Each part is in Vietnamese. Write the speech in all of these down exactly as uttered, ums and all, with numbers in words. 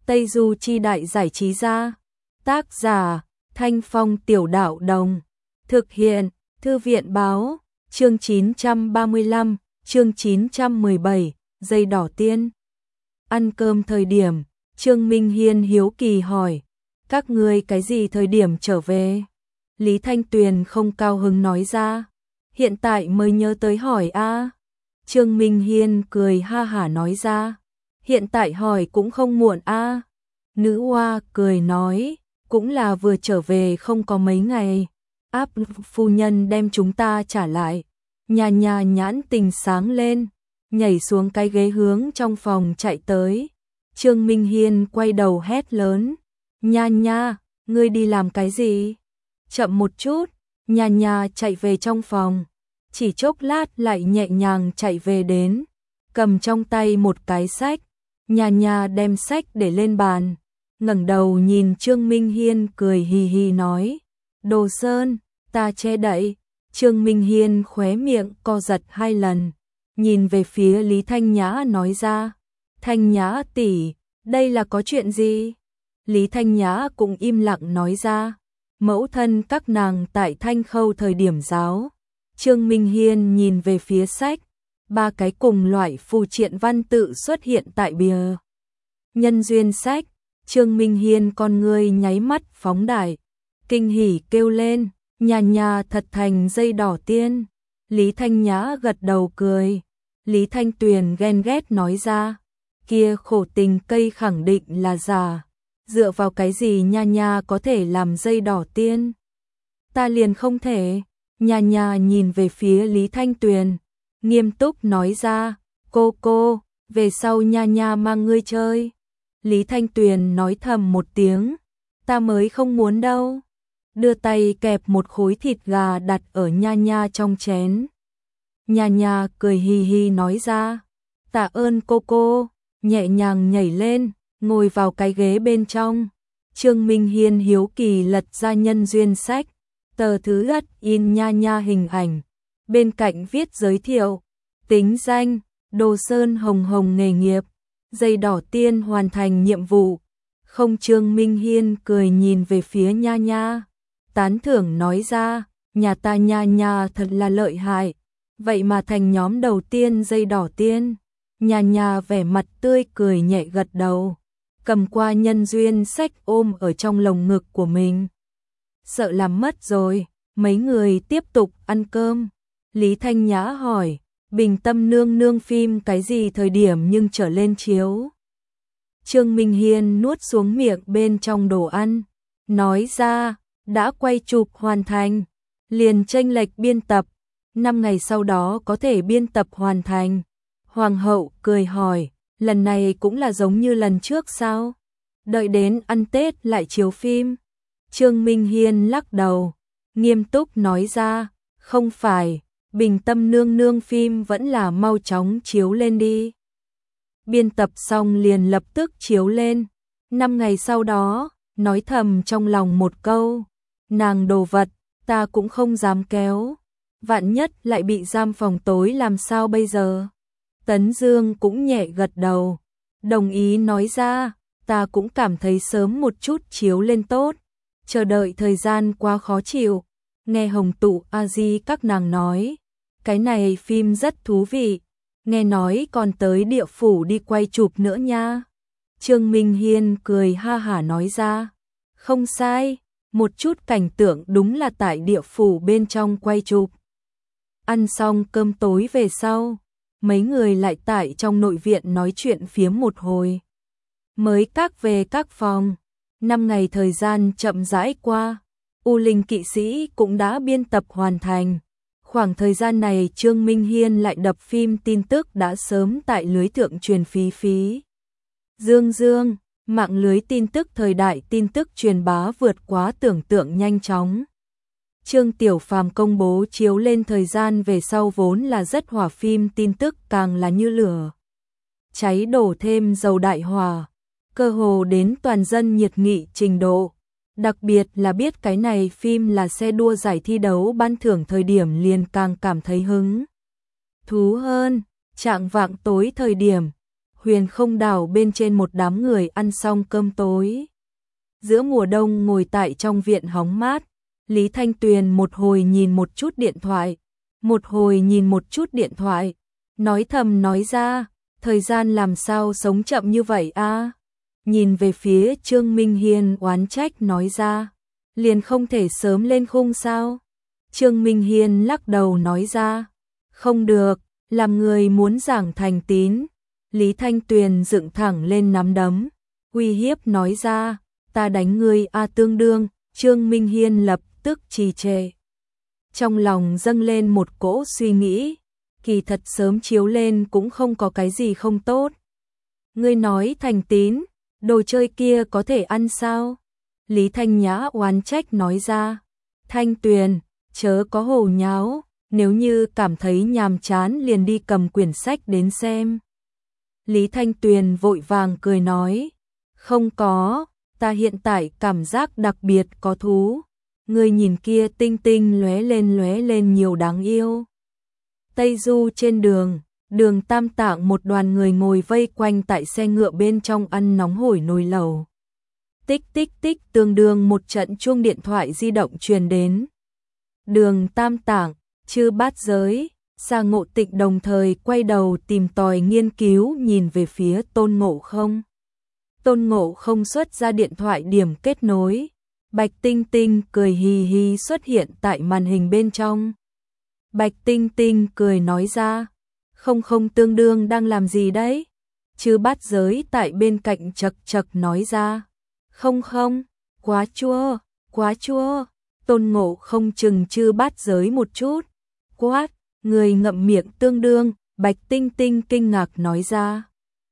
Tây Du Chi Đại Giải Trí Gia. Tác giả Thanh Phong Tiểu Đạo Đồng. Thực hiện Thư viện Báo. Chương chín trăm ba mươi lăm, chương chín trăm mười bảy, Dây Đỏ Tiên. Ăn cơm thời điểm, Trương Minh Hiên hiếu kỳ hỏi, các ngươi cái gì thời điểm trở về? Lý Thanh Tuyền không cao hứng nói ra, hiện tại mới nhớ tới hỏi a. Trương Minh Hiên cười ha hả nói ra, hiện tại hỏi cũng không muộn a. Nữ Hoa cười nói, cũng là vừa trở về không có mấy ngày, áp phu nhân đem chúng ta trả lại. Nhà nhà nhãn tình sáng lên, nhảy xuống cái ghế hướng trong phòng chạy tới. Trương Minh Hiên quay đầu hét lớn, nha nha, ngươi đi làm cái gì? Chậm một chút. Nha nha chạy về trong phòng, chỉ chốc lát lại nhẹ nhàng chạy về đến, cầm trong tay một cái sách. Nha nha đem sách để lên bàn, ngẩng đầu nhìn Trương Minh Hiên cười hì hì nói, Đồ Sơn, ta che đậy. Trương Minh Hiên khóe miệng co giật hai lần, nhìn về phía Lý Thanh Nhã nói ra, Thanh Nhã tỷ, đây là có chuyện gì? Lý Thanh Nhã cũng im lặng nói ra, mẫu thân các nàng tại Thanh Khâu thời điểm giáo. Trương Minh Hiên nhìn về phía sách, ba cái cùng loại phù triện văn tự xuất hiện tại bìa nhân duyên sách. Trương Minh Hiên con ngươi nháy mắt phóng đại, kinh hỉ kêu lên, nhà nhà thật thành dây đỏ tiên. Lý Thanh Nhã gật đầu cười. Lý Thanh Tuyền ghen ghét nói ra, kia khổ tình cây khẳng định là giả, dựa vào cái gì nha nha có thể làm dây đỏ tiên? Ta liền không thể. Nha nha nhìn về phía Lý Thanh Tuyền, nghiêm túc nói ra, cô cô, về sau nha nha mang ngươi chơi. Lý Thanh Tuyền nói thầm một tiếng, ta mới không muốn đâu. Đưa tay kẹp một khối thịt gà đặt ở nha nha trong chén. Nha nha cười hì hì nói ra, tạ ơn cô cô, nhẹ nhàng nhảy lên, ngồi vào cái ghế bên trong. Trương Minh Hiên hiếu kỳ lật ra nhân duyên sách, tờ thứ nhất in nha nha hình ảnh, bên cạnh viết giới thiệu, tính danh, Đồ Sơn Hồng Hồng nghề nghiệp, dây đỏ tiên hoàn thành nhiệm vụ. Không. Trương Minh Hiên cười nhìn về phía nha nha, tán thưởng nói ra, nhà ta nha nha thật là lợi hại, vậy mà thành nhóm đầu tiên dây đỏ tiên. Nha nha vẻ mặt tươi cười nhẹ gật đầu, cầm qua nhân duyên sách ôm ở trong lồng ngực của mình. Sợ làm mất rồi. Mấy người tiếp tục ăn cơm. Lý Thanh Nhã hỏi, Bình Tâm nương nương phim cái gì thời điểm nhưng trở lên chiếu? Trương Minh Hiên nuốt xuống miệng bên trong đồ ăn, nói ra, đã quay chụp hoàn thành, liền chênh lệch biên tập, năm ngày sau đó có thể biên tập hoàn thành. Hoàng hậu cười hỏi, lần này cũng là giống như lần trước sao? Đợi đến ăn Tết lại chiếu phim? Trương Minh Hiên lắc đầu, nghiêm túc nói ra, không phải, Bình Tâm nương nương phim vẫn là mau chóng chiếu lên đi. Biên tập xong liền lập tức chiếu lên. Năm ngày sau đó, nói thầm trong lòng một câu, nàng đồ vật, ta cũng không dám kéo. Vạn nhất lại bị giam phòng tối làm sao bây giờ? Tấn Dương cũng nhẹ gật đầu, đồng ý nói ra, ta cũng cảm thấy sớm một chút chiếu lên tốt, chờ đợi thời gian quá khó chịu. Nghe Hồng Tụ A Di các nàng nói, cái này phim rất thú vị, nghe nói còn tới địa phủ đi quay chụp nữa nha. Trương Minh Hiên cười ha hả nói ra, không sai, một chút cảnh tượng đúng là tại địa phủ bên trong quay chụp. Ăn xong cơm tối về sau, mấy người lại tại trong nội viện nói chuyện phiếm một hồi. Mới các về các phòng, năm ngày thời gian chậm rãi qua, U Linh Kỵ Sĩ cũng đã biên tập hoàn thành. Khoảng thời gian này Trương Minh Hiên lại đập phim tin tức đã sớm tại lưới thượng truyền phí phí. Dương dương, mạng lưới tin tức thời đại tin tức truyền bá vượt quá tưởng tượng nhanh chóng. Trương Tiểu Phàm công bố chiếu lên thời gian về sau vốn là rất hỏa phim tin tức càng là như lửa cháy đổ thêm dầu đại hỏa, cơ hồ đến toàn dân nhiệt nghị trình độ. Đặc biệt là biết cái này phim là xe đua giải thi đấu ban thưởng thời điểm liền càng cảm thấy hứng thú hơn. Chạng vạng tối thời điểm, Huyền Không đảo bên trên một đám người ăn xong cơm tối. Giữa mùa đông ngồi tại trong viện hóng mát, Lý Thanh Tuyền một hồi nhìn một chút điện thoại, một hồi nhìn một chút điện thoại, nói thầm nói ra, thời gian làm sao sống chậm như vậy a? Nhìn về phía Trương Minh Hiên oán trách nói ra, liền không thể sớm lên khung sao? Trương Minh Hiên lắc đầu nói ra, không được, làm người muốn giảng thành tín. Lý Thanh Tuyền dựng thẳng lên nắm đấm, uy hiếp nói ra, ta đánh ngươi a tương đương. Trương Minh Hiên lập tức trì trệ. Trong lòng dâng lên một cỗ suy nghĩ, kỳ thật sớm chiếu lên cũng không có cái gì không tốt. Ngươi nói thành tín, đồ chơi kia có thể ăn sao? Lý Thanh Nhã oán trách nói ra, Thanh Tuyền, chớ có hồ nháo, nếu như cảm thấy nhàm chán liền đi cầm quyển sách đến xem. Lý Thanh Tuyền vội vàng cười nói, không có, ta hiện tại cảm giác đặc biệt có thú. Ngươi nhìn kia tinh tinh lóe lên lóe lên nhiều đáng yêu. Tây Du trên đường, Đường Tam Tạng một đoàn người ngồi vây quanh tại xe ngựa bên trong ăn nóng hổi nồi lẩu. Tích tích tích tương đương một trận chuông điện thoại di động truyền đến. Đường Tam Tạng, Chư Bát Giới, Sa Ngộ Tịnh đồng thời quay đầu tìm tòi nghiên cứu nhìn về phía Tôn Ngộ Không. Tôn Ngộ Không xuất ra điện thoại điểm kết nối. Bạch Tinh Tinh cười hì hì xuất hiện tại màn hình bên trong. Bạch Tinh Tinh cười nói ra, không không tương đương đang làm gì đấy? Chư Bát Giới tại bên cạnh chật chật nói ra, không không, quá chua, quá chua. Tôn Ngộ Không chừng Chư Bát Giới một chút, quát, người ngậm miệng tương đương. Bạch Tinh Tinh kinh ngạc nói ra,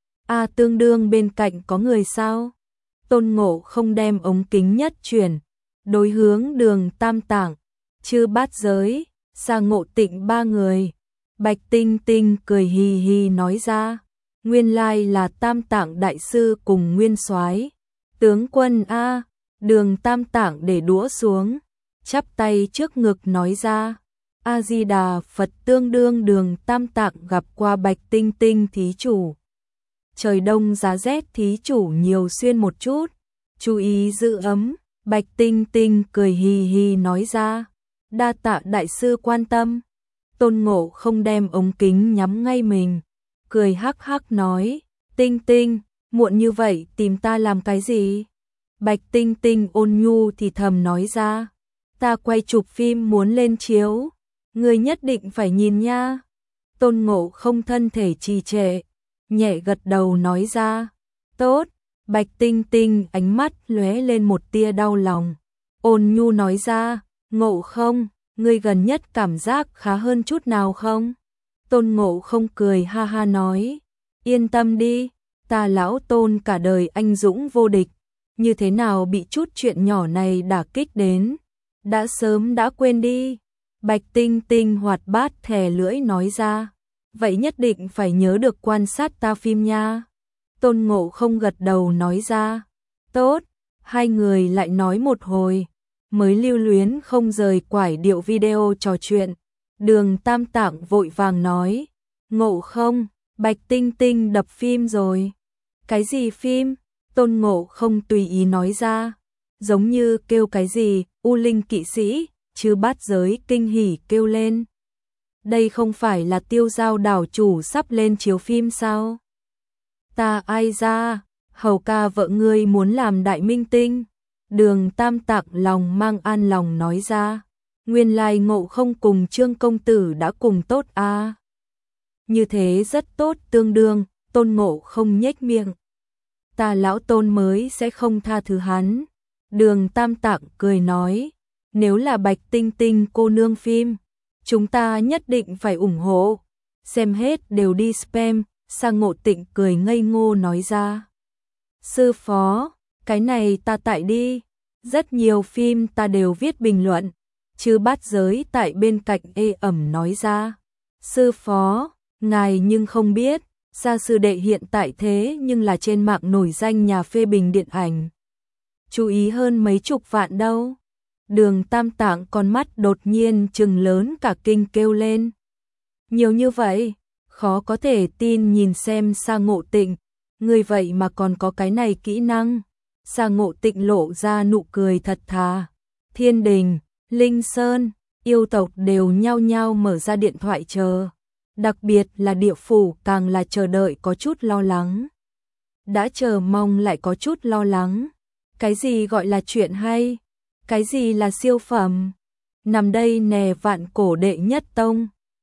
a à, tương đương bên cạnh có người sao? Tôn Ngộ Không đem ống kính nhất chuyển, đối hướng Đường Tam Tạng, Chư Bát Giới, Sa Ngộ Tịnh ba người. Bạch Tinh Tinh cười hì hì nói ra, nguyên lai là Tam Tạng đại sư cùng Nguyên Soái. Tướng quân a. Đường Tam Tạng để đũa xuống, chắp tay trước ngực nói ra, A Di Đà Phật tương đương. Đường Tam Tạng gặp qua Bạch Tinh Tinh thí chủ. Trời đông giá rét thí chủ nhiều xuyên một chút, chú ý giữ ấm. Bạch Tinh Tinh cười hì hì nói ra, đa tạ đại sư quan tâm. Tôn Ngộ Không đem ống kính nhắm ngay mình, cười hắc hắc nói, Tinh Tinh, muộn như vậy tìm ta làm cái gì? Bạch Tinh Tinh ôn nhu thì thầm nói ra, ta quay chụp phim muốn lên chiếu, người nhất định phải nhìn nha. Tôn Ngộ Không thân thể trì trệ, nhẹ gật đầu nói ra, tốt. Bạch Tinh Tinh ánh mắt lóe lên một tia đau lòng, ôn nhu nói ra, Ngộ Không, ngươi gần nhất cảm giác khá hơn chút nào không? Tôn Ngộ Không cười ha ha nói, yên tâm đi, ta lão Tôn cả đời anh dũng vô địch, như thế nào bị chút chuyện nhỏ này đả kích đến, đã sớm đã quên đi. Bạch Tinh Tinh hoạt bát thè lưỡi nói ra, vậy nhất định phải nhớ được quan sát ta phim nha. Tôn Ngộ Không gật đầu nói ra, tốt. Hai người lại nói một hồi, mới lưu luyến không rời quải điệu video trò chuyện. Đường Tam Tạng vội vàng nói, Ngộ Không, Bạch Tinh Tinh đập phim rồi. Cái gì phim? Tôn Ngộ Không tùy ý nói ra, giống như kêu cái gì, U Linh kỵ sĩ. Chư Bát Giới kinh hỉ kêu lên, đây không phải là Tiêu Giao đảo chủ sắp lên chiếu phim sao? Ta ai ra, hầu ca vợ ngươi muốn làm đại minh tinh. Đường Tam Tạng lòng mang an lòng nói ra, nguyên lai Ngộ Không cùng Trương công tử đã cùng tốt a. À. Như thế rất tốt tương đương. Tôn Ngộ Không nhếch miệng, ta lão Tôn mới sẽ không tha thứ hắn. Đường Tam Tạng cười nói, nếu là Bạch Tinh Tinh cô nương phim, chúng ta nhất định phải ủng hộ, xem hết đều đi spam. Sa Ngộ Tịnh cười ngây ngô nói ra, sư phó, cái này ta tại đi, rất nhiều phim ta đều viết bình luận. Chư Bát Giới tại bên cạnh ê ẩm nói ra, sư phó, ngài nhưng không biết, Sa sư đệ hiện tại thế nhưng là trên mạng nổi danh nhà phê bình điện ảnh, chú ý hơn mấy chục vạn đâu. Đường Tam Tạng con mắt đột nhiên trừng lớn cả kinh kêu lên, nhiều như vậy? Khó có thể tin nhìn xem Sa Ngộ Tịnh, Người vậy mà còn có cái này kỹ năng. Sa Ngộ Tịnh lộ ra nụ cười thật thà. Thiên Đình, Linh Sơn, yêu tộc đều nhao nhao mở ra điện thoại chờ. Đặc biệt là địa phủ càng là chờ đợi có chút lo lắng. Đã chờ mong lại có chút lo lắng. Cái gì gọi là chuyện hay? Cái gì là siêu phẩm? Nằm đây nè vạn cổ đệ nhất tông.